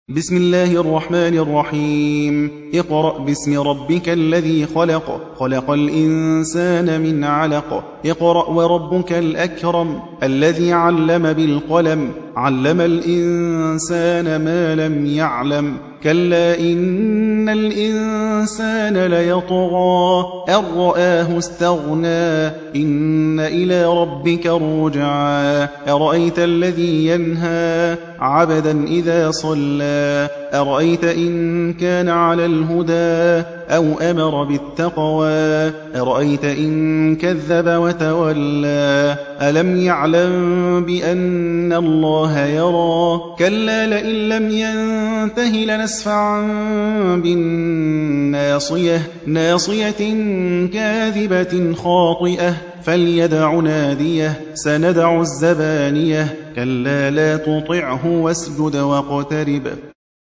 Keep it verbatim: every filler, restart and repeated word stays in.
بسم الله الرحمن الرحيم. اقرأ باسم ربك الذي خلق خلق الإنسان من علق اقرأ وربك الأكرم الذي علم بالقلم علم الإنسان ما لم يعلم كلا إن الإنسان ليطغى أن رآه استغنى إن إلى ربك الرجعى أرأيت الذي ينهى عبدا إذا صلى أرأيت إن كان على الهدى أو أمر بالتقوى أرأيت إن كذب وتولى ألم يعلم بأن الله يرى كلا لئن لم ينته لنسفعا بالناصية ناصية كاذبة خاطئة فليدع ناديه سندع الزبانية كلا لا تطعه واسجد واقترب